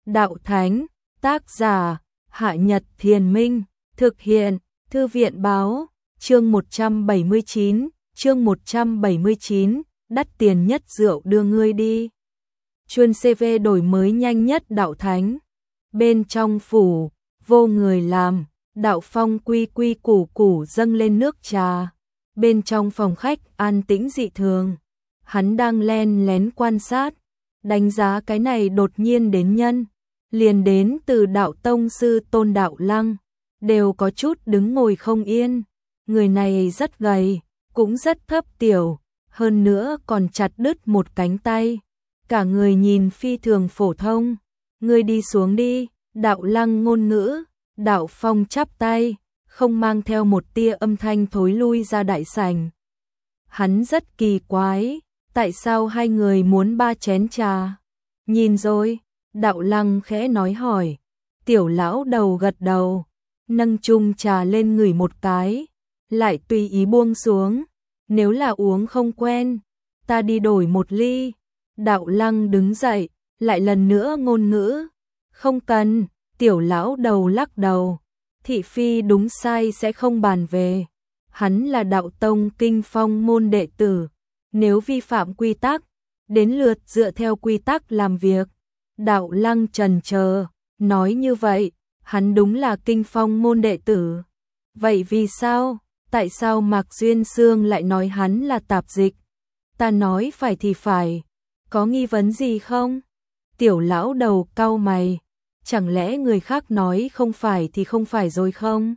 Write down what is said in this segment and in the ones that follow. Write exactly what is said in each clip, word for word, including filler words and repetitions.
Đạo Thánh, tác giả, Hạ Nhật Thiền Minh, thực hiện, Thư viện báo, chương một trăm bảy mươi chín, chương một trăm bảy mươi chín, đắt tiền nhất rượu đưa ngươi đi. Chuyên xê vê đổi mới nhanh nhất Đạo Thánh. Bên trong phủ, vô người làm, Đạo Phong quy quy củ củ dâng lên nước trà. Bên trong phòng khách an tĩnh dị thường, hắn đang len lén quan sát, đánh giá cái này đột nhiên đến nhân, liền đến từ Đạo Tông sư Tôn Đạo Lăng, đều có chút đứng ngồi không yên. Người này rất gầy, cũng rất thấp tiểu, hơn nữa còn chặt đứt một cánh tay, cả người nhìn phi thường phổ thông. Ngươi đi xuống đi. Đạo Lăng ngôn ngữ. Đạo Phong chắp tay, không mang theo một tia âm thanh thối lui ra đại sảnh. Hắn rất kỳ quái, tại sao hai người muốn ba chén trà? Nhìn rồi, Đạo Lăng khẽ nói hỏi. Tiểu lão đầu gật đầu, nâng chung trà lên ngửi một cái, lại tùy ý buông xuống. Nếu là uống không quen, ta đi đổi một ly. Đạo Lăng đứng dậy, lại lần nữa ngôn ngữ. Không cần. Tiểu lão đầu lắc đầu, thị phi đúng sai sẽ không bàn về. Hắn là Đạo Tông Kinh Phong môn đệ tử, nếu vi phạm quy tắc, đến lượt dựa theo quy tắc làm việc. Đạo Lăng trần chờ, nói như vậy, hắn đúng là Kinh Phong môn đệ tử. Vậy vì sao, tại sao Mạc Duyên Sương lại nói hắn là tạp dịch? Ta nói phải thì phải, có nghi vấn gì không? Tiểu lão đầu cau mày. Chẳng lẽ người khác nói không phải thì không phải rồi không?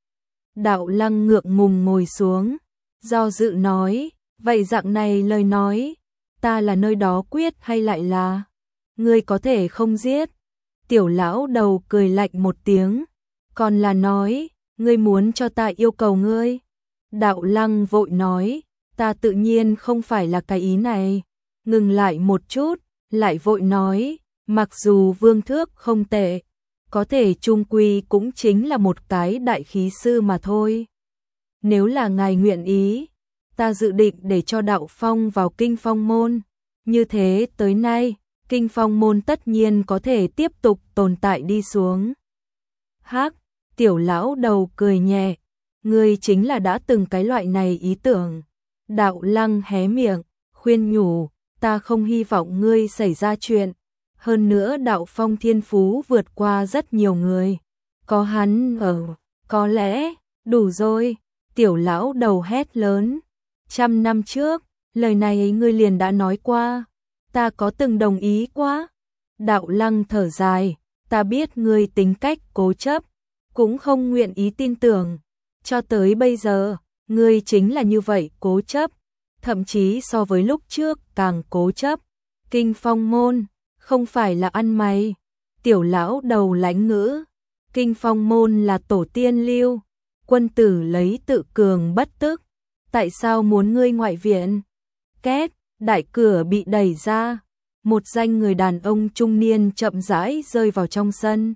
Đạo Lăng ngượng ngùng ngồi xuống, do dự nói, vậy dạng này lời nói, ta là nơi đó quyết hay lại là, ngươi có thể không giết? Tiểu lão đầu cười lạnh một tiếng, còn là nói, ngươi muốn cho ta yêu cầu ngươi? Đạo Lăng vội nói, ta tự nhiên không phải là cái ý này. Ngừng lại một chút, lại vội nói, mặc dù vương thước không tệ, có thể chung quy cũng chính là một cái đại khí sư mà thôi. Nếu là ngài nguyện ý, ta dự định để cho Đạo Phong vào Kinh Phong môn. Như thế tới nay, Kinh Phong môn tất nhiên có thể tiếp tục tồn tại đi xuống. Hắc, tiểu lão đầu cười nhẹ, ngươi chính là đã từng cái loại này ý tưởng. Đạo Lăng hé miệng, khuyên nhủ, ta không hy vọng ngươi xảy ra chuyện. Hơn nữa Đạo Phong thiên phú vượt qua rất nhiều người. Có hắn ở, có lẽ, đủ rồi. Tiểu lão đầu hét lớn. Trăm năm trước, lời này ngươi liền đã nói qua. Ta có từng đồng ý quá. Đạo Lăng thở dài, ta biết ngươi tính cách cố chấp, cũng không nguyện ý tin tưởng. Cho tới bây giờ, ngươi chính là như vậy cố chấp. Thậm chí so với lúc trước càng cố chấp. Kinh Phong môn không phải là ăn mày. Tiểu lão đầu lãnh ngữ. Kinh Phong môn là tổ tiên lưu. Quân tử lấy tự cường bất tức. Tại sao muốn ngươi ngoại viện? Két, đại cửa bị đẩy ra. Một danh người đàn ông trung niên chậm rãi rơi vào trong sân.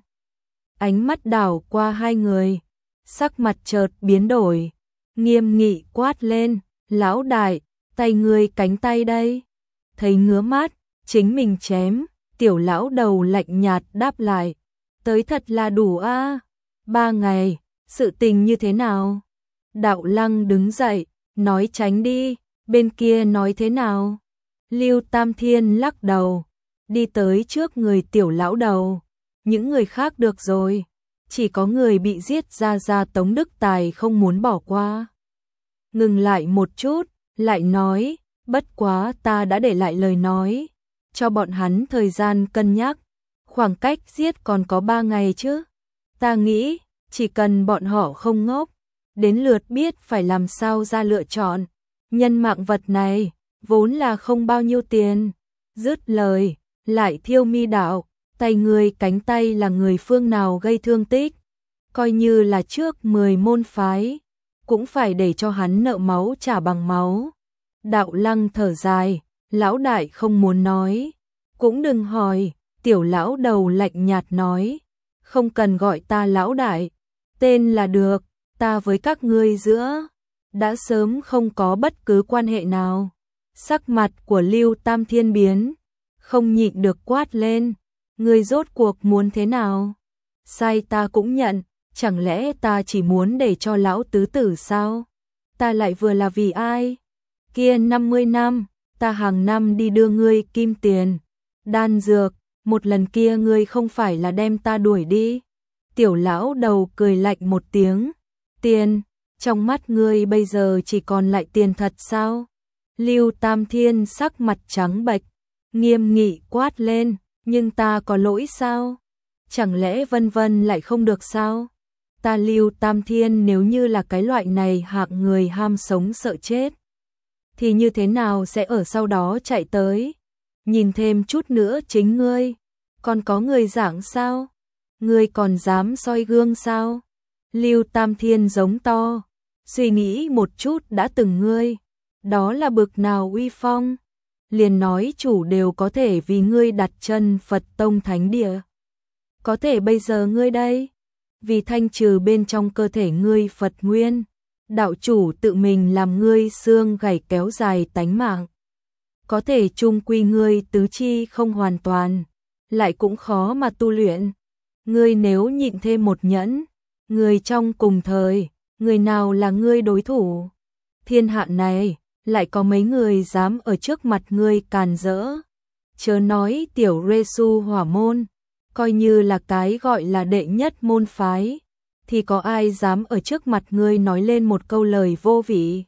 Ánh mắt đảo qua hai người. Sắc mặt chợt biến đổi. Nghiêm nghị quát lên. Lão đại, tay ngươi cánh tay đây. Thấy ngứa mắt, chính mình chém. Tiểu lão đầu lạnh nhạt đáp lại, tới thật là đủ a. À? Ba ngày, sự tình như thế nào? Đạo Lăng đứng dậy, nói tránh đi, bên kia nói thế nào? Lưu Tam Thiên lắc đầu, đi tới trước người tiểu lão đầu. Những người khác được rồi, chỉ có người bị giết ra ra Tống Đức Tài không muốn bỏ qua. Ngừng lại một chút, lại nói, bất quá ta đã để lại lời nói. Cho bọn hắn thời gian cân nhắc, khoảng cách giết còn có ba ngày chứ. Ta nghĩ, chỉ cần bọn họ không ngốc, đến lượt biết phải làm sao ra lựa chọn. Nhân mạng vật này, vốn là không bao nhiêu tiền. Dứt lời, lại thiêu mi đạo, tay người cánh tay là người phương nào gây thương tích. Coi như là trước mười môn phái, cũng phải để cho hắn nợ máu trả bằng máu. Đạo Lăng thở dài. Lão đại không muốn nói, cũng đừng hỏi. Tiểu lão đầu lạnh nhạt nói, không cần gọi ta lão đại, tên là được. Ta với các ngươi giữa đã sớm không có bất cứ quan hệ nào. Sắc mặt của Lưu Tam Thiên biến, không nhịn được quát lên, Ngươi rốt cuộc muốn thế nào? Sai ta cũng nhận, chẳng lẽ ta chỉ muốn để cho lão tứ tử sao? Ta lại vừa là vì ai? Kia năm mươi năm, ta hàng năm đi đưa ngươi kim tiền, đan dược, một lần kia ngươi không phải là đem ta đuổi đi. Tiểu lão đầu cười lạnh một tiếng, tiền, trong mắt ngươi bây giờ chỉ còn lại tiền thật sao? Lưu Tam Thiên sắc mặt trắng bệch, nghiêm nghị quát lên, nhưng ta có lỗi sao? Chẳng lẽ Vân Vân lại không được sao? Ta Lưu Tam Thiên nếu như là cái loại này hạng người ham sống sợ chết, thì như thế nào sẽ ở sau đó chạy tới? Nhìn thêm chút nữa chính ngươi, còn có người giảng sao? Ngươi còn dám soi gương sao? Lưu Tam Thiên giống to, suy nghĩ một chút đã từng ngươi, đó là bực nào uy phong, liền nói chủ đều có thể vì ngươi đặt chân Phật tông thánh địa. Có thể bây giờ ngươi đây, vì thanh trừ bên trong cơ thể ngươi Phật nguyên, đạo chủ tự mình làm ngươi xương gãy kéo dài tánh mạng. Có thể chung quy ngươi tứ chi không hoàn toàn, lại cũng khó mà tu luyện. Ngươi nếu nhịn thêm một nhẫn, người trong cùng thời, người nào là ngươi đối thủ? Thiên hạ này, lại có mấy người dám ở trước mặt ngươi càn rỡ? Chớ nói tiểu Resu Hỏa môn, coi như là cái gọi là đệ nhất môn phái, thì có ai dám ở trước mặt ngươi nói lên một câu lời vô vị?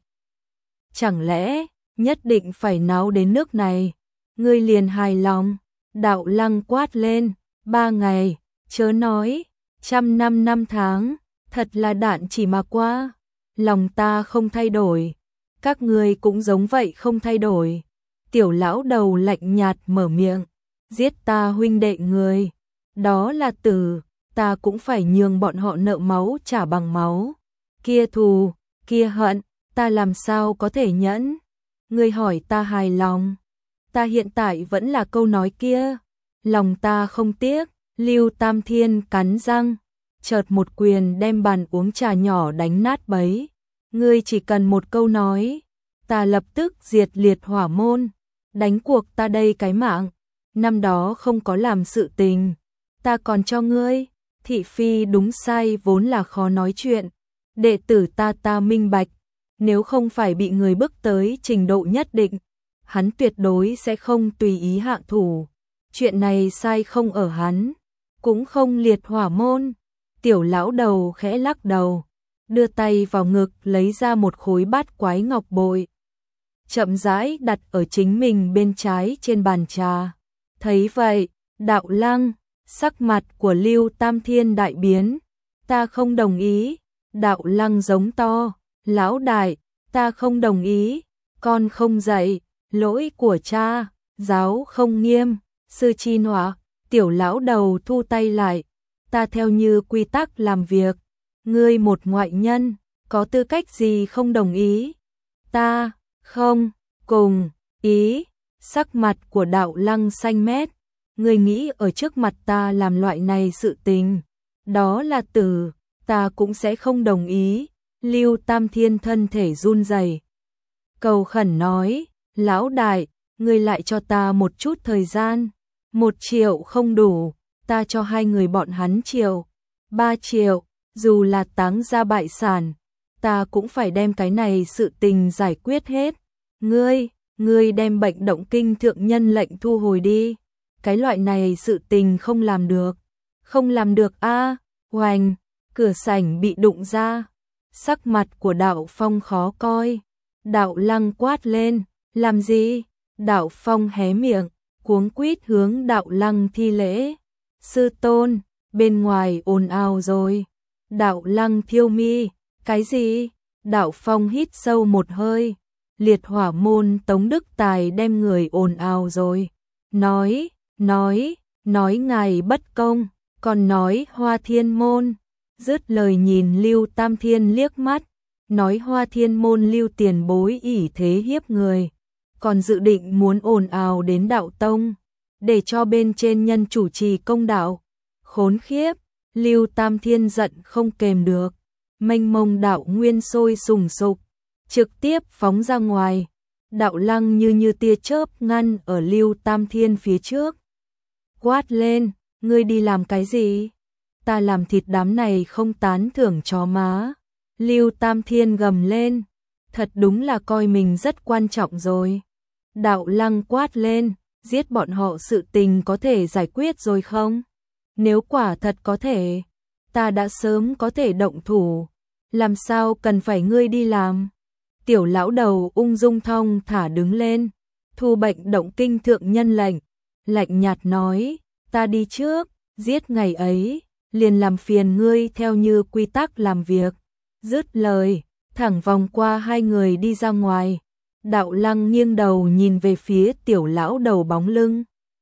Chẳng lẽ nhất định phải náo đến nước này, ngươi liền hài lòng? Đạo Lăng quát lên, ba ngày, chớ nói, trăm năm năm tháng, thật là đạn chỉ mà qua, lòng ta không thay đổi, các ngươi cũng giống vậy không thay đổi. Tiểu lão đầu lạnh nhạt mở miệng, giết ta huynh đệ người, đó là tử, ta cũng phải nhường bọn họ nợ máu trả bằng máu. Kia thù, kia hận, ta làm sao có thể nhẫn? Ngươi hỏi ta hài lòng, ta hiện tại vẫn là câu nói kia, lòng ta không tiếc. Lưu Tam Thiên cắn răng, chợt một quyền đem bàn uống trà nhỏ đánh nát bấy. Ngươi chỉ cần một câu nói, ta lập tức diệt liệt hỏa môn, đánh cuộc ta đây cái mạng. Năm đó không có làm sự tình, ta còn cho ngươi. Thị phi đúng sai vốn là khó nói chuyện, đệ tử ta ta minh bạch, nếu không phải bị người bức tới trình độ nhất định, hắn tuyệt đối sẽ không tùy ý hạ thủ. Chuyện này sai không ở hắn, cũng không liệt hỏa môn. Tiểu lão đầu khẽ lắc đầu, đưa tay vào ngực lấy ra một khối bát quái ngọc bội, chậm rãi đặt ở chính mình bên trái trên bàn trà. Thấy vậy, Đạo Lăng, sắc mặt của Lưu Tam Thiên đại biến, ta không đồng ý. Đạo Lăng giống to, lão đại, ta không đồng ý, con không dạy, lỗi của cha, giáo không nghiêm, sư chi nọa. Tiểu lão đầu thu tay lại, ta theo như quy tắc làm việc, ngươi một ngoại nhân, có tư cách gì không đồng ý? Ta, không, cùng, ý. Sắc mặt của Đạo Lăng xanh mét, ngươi nghĩ ở trước mặt ta làm loại này sự tình, đó là tử, ta cũng sẽ không đồng ý. Lưu Tam Thiên thân thể run rẩy, cầu khẩn nói, lão đại, ngươi lại cho ta một chút thời gian. Một triệu không đủ, ta cho hai người bọn hắn triệu, ba triệu, dù là táng ra bại sản, ta cũng phải đem cái này sự tình giải quyết hết. Ngươi, ngươi đem bệnh động kinh thượng nhân lệnh thu hồi đi, cái loại này sự tình không làm được, không làm được a. À, hoành, cửa sảnh bị đụng ra, sắc mặt của Đạo Phong khó coi. Đạo Lăng quát lên, làm gì? Đạo Phong hé miệng, cuống quýt hướng Đạo Lăng thi lễ. Sư tôn, bên ngoài ồn ào rồi. Đạo Lăng thiêu mi, cái gì? Đạo Phong hít sâu một hơi, liệt hỏa môn Tống Đức Tài đem người ồn ào rồi. Nói, nói, nói ngài bất công, còn nói Hoa Thiên môn. Dứt lời nhìn Lưu Tam Thiên liếc mắt, nói Hoa Thiên môn Lưu tiền bối ỷ thế hiếp người, còn dự định muốn ồn ào đến đạo tông, để cho bên trên nhân chủ trì công đạo. Khốn khiếp, Lưu Tam Thiên giận không kềm được, mênh mông đạo nguyên sôi sùng sục, trực tiếp phóng ra ngoài. Đạo Lăng như như tia chớp ngăn ở Lưu Tam Thiên phía trước, quát lên, Ngươi đi làm cái gì? Ta làm thịt đám này không tán thưởng chó má. Lưu Tam Thiên gầm lên, thật đúng là coi mình rất quan trọng rồi. Đạo Lăng quát lên, giết bọn họ sự tình có thể giải quyết rồi không? Nếu quả thật có thể, ta đã sớm có thể động thủ, làm sao cần phải ngươi đi làm? Tiểu lão đầu ung dung thong thả đứng lên, thu bệnh động kinh thượng nhân lệnh, lạnh nhạt nói, ta đi trước, giết ngày ấy, liền làm phiền ngươi theo như quy tắc làm việc. Dứt lời, thẳng vòng qua hai người đi ra ngoài. Đạo Lăng nghiêng đầu nhìn về phía tiểu lão đầu bóng lưng.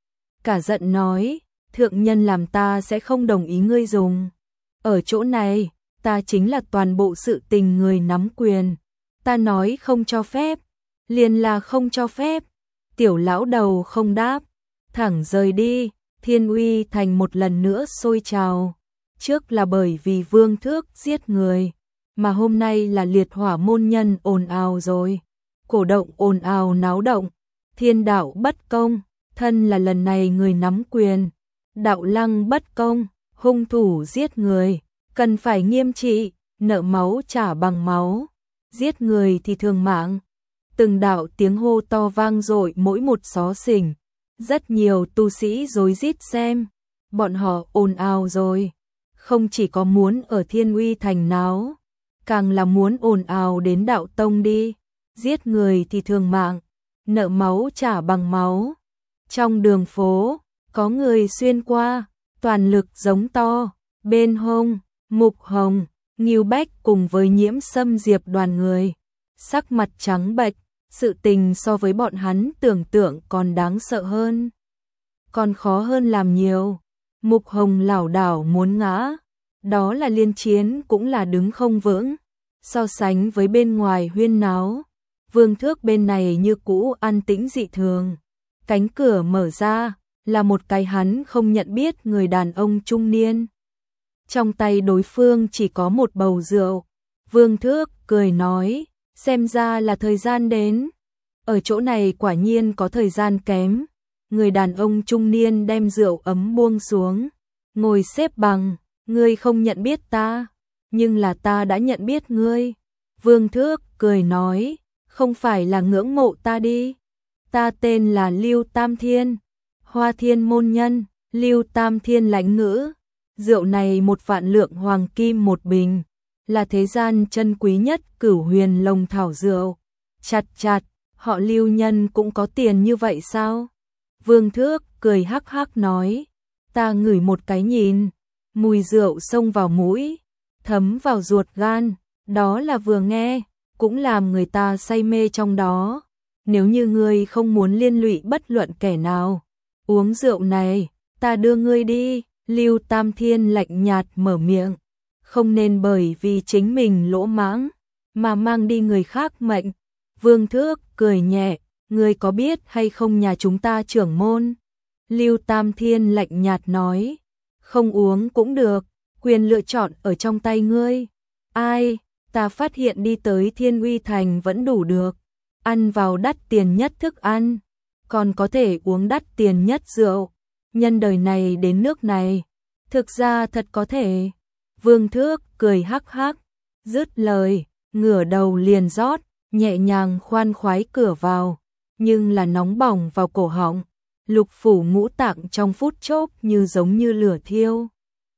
Cả giận nói, thượng nhân làm ta sẽ không đồng ý ngươi dùng. Ở chỗ này, ta chính là toàn bộ sự tình người nắm quyền. Ta nói không cho phép, liền là không cho phép. Tiểu lão đầu không đáp, thẳng rời đi. Thiên Uy Thành một lần nữa sôi trào. Trước là bởi vì Vương Thước giết người, mà hôm nay là liệt hỏa môn nhân ồn ào rồi. Cổ động ồn ào náo động, thiên đạo bất công, thân là lần này người nắm quyền. Đạo Lăng bất công, hung thủ giết người, cần phải nghiêm trị, nợ máu trả bằng máu, giết người thì thương mạng. Từng đạo tiếng hô to vang dội mỗi một xó xỉnh, rất nhiều tu sĩ rối rít xem, bọn họ ồn ào rồi, không chỉ có muốn ở Thiên Uy Thành náo, càng là muốn ồn ào đến đạo tông đi, giết người thì thương mạng, nợ máu trả bằng máu. Trong đường phố, có người xuyên qua, toàn lực giống to, bên hông, Mục Hồng, Ngưu Bách cùng với Nhiễm Sâm Diệp đoàn người, sắc mặt trắng bệch, sự tình so với bọn hắn tưởng tượng còn đáng sợ hơn, còn khó hơn làm nhiều. Mục Hồng lảo đảo muốn ngã, đó là liên chiến cũng là đứng không vững, so sánh với bên ngoài huyên náo, Vương Thước bên này như cũ an tĩnh dị thường. Cánh cửa mở ra, là một cái hắn không nhận biết người đàn ông trung niên. Trong tay đối phương chỉ có một bầu rượu. Vương Thước cười nói, xem ra là thời gian đến. Ở chỗ này quả nhiên có thời gian kém. Người đàn ông trung niên đem rượu ấm buông xuống, ngồi xếp bằng, ngươi không nhận biết ta, nhưng là ta đã nhận biết ngươi. Vương Thước cười nói, không phải là ngưỡng mộ ta đi. Ta tên là Lưu Tam Thiên, Hoa Thiên môn nhân. Lưu Tam Thiên lãnh ngữ, rượu này một vạn lượng hoàng kim một bình, là thế gian chân quý nhất cửu huyền lồng thảo rượu. Chặt chặt, họ Lưu nhân cũng có tiền như vậy sao? Vương Thước cười hắc hắc nói, ta ngửi một cái nhìn, mùi rượu xông vào mũi, thấm vào ruột gan, đó là vừa nghe, cũng làm người ta say mê trong đó. Nếu như ngươi không muốn liên lụy bất luận kẻ nào, uống rượu này, ta đưa ngươi đi. Lưu Tam Thiên lạnh nhạt mở miệng, không nên bởi vì chính mình lỗ mãng, mà mang đi người khác mệnh. Vương Thước cười nhẹ, ngươi có biết hay không nhà chúng ta trưởng môn? Lưu Tam Thiên lạnh nhạt nói, không uống cũng được, quyền lựa chọn ở trong tay ngươi. Ai, ta phát hiện đi tới Thiên Uy Thành vẫn đủ được, ăn vào đắt tiền nhất thức ăn, còn có thể uống đắt tiền nhất rượu. Nhân đời này đến nước này, thực ra thật có thể. Vương Thước cười hắc hắc, dứt lời, ngửa đầu liền rót, nhẹ nhàng khoan khoái cửa vào, nhưng là nóng bỏng vào cổ họng, lục phủ ngũ tạng trong phút chốc như giống như lửa thiêu.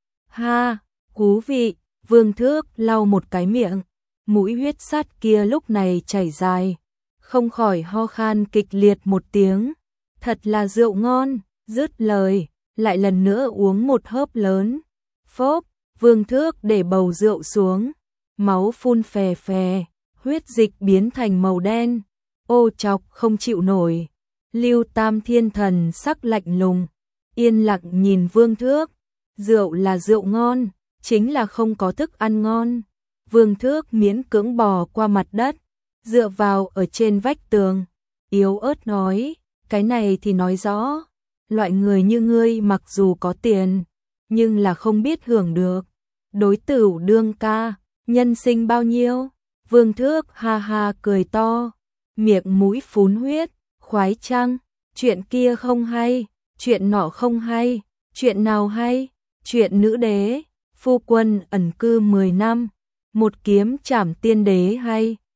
Ha, cú vị. Vương Thước lau một cái miệng, mũi huyết sắt kia lúc này chảy dài, không khỏi ho khan kịch liệt một tiếng. Thật là rượu ngon. Dứt lời, lại lần nữa uống một hớp lớn. Phốp, Vương Thước để bầu rượu xuống, máu phun phè phè, huyết dịch biến thành màu đen, ô chọc không chịu nổi. Lưu Tam Thiên thần sắc lạnh lùng, yên lặng nhìn Vương Thước. Rượu là rượu ngon, chính là không có thức ăn ngon. Vương Thước miễn cưỡng bò qua mặt đất, dựa vào ở trên vách tường, yếu ớt nói, cái này thì nói rõ, loại người như ngươi mặc dù có tiền, nhưng là không biết hưởng được. Đối tửu đương ca, nhân sinh bao nhiêu? Vương Thước ha ha cười to, miệng mũi phún huyết, khoái chăng? Chuyện kia không hay, chuyện nọ không hay, Chuyện nào hay? Chuyện nữ đế, phu quân ẩn cư mười năm, một kiếm trảm tiên đế hay?